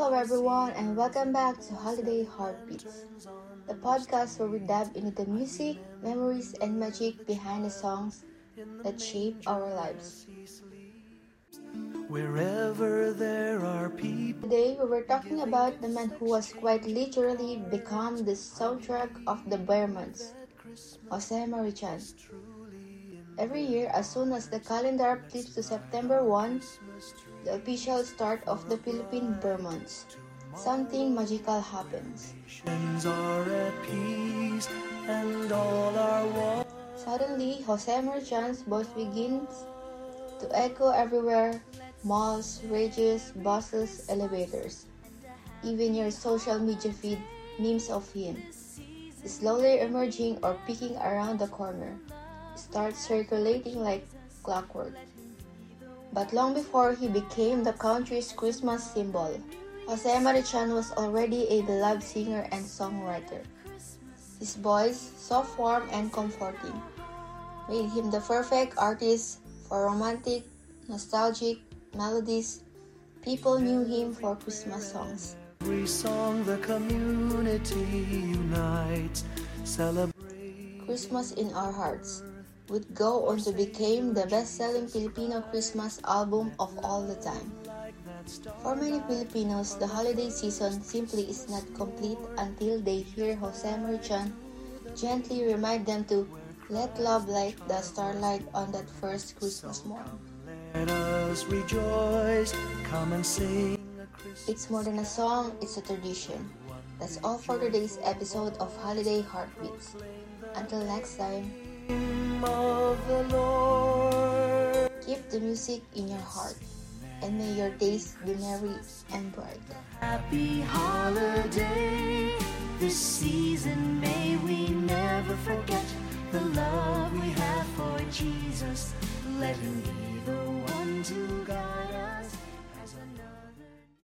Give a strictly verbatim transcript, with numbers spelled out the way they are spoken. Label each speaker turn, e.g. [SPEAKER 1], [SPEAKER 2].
[SPEAKER 1] Hello, everyone, and welcome back to Holiday Heartbeats, the podcast where we dive into the music, memories, and magic behind the songs that shape our lives. Wherever there are people. Today, we were talking about the man who has quite literally become the soundtrack of the bear months, Jose Marichan. Every year, as soon as the calendar flips to September first, the official start of the Philippine bear months, something magical happens. Suddenly, Jose Marichan's voice begins to echo everywhere: malls, rages, buses, elevators. Even your social media feed memes of him, slowly emerging or peeking around the corner, start circulating like clockwork. But long before he became the country's Christmas symbol, Jose Marichan was already a beloved singer and songwriter. His voice, so warm and comforting, made him the perfect artist for romantic, nostalgic melodies. People knew him for Christmas songs. Every song the community unites, celebrate Christmas in Our Hearts would go on to become the best-selling Filipino Christmas album of all the time. For many Filipinos, the holiday season simply is not complete until they hear Jose Marichan gently remind them to let love light the starlight on that first Christmas morn. Let us rejoice, come and sing. It's more than a song, it's a tradition. That's all for today's episode of Holiday Heartbeats. Until next time, of the Lord. Keep the music in your heart, and may your days be merry and bright. Happy holiday this season.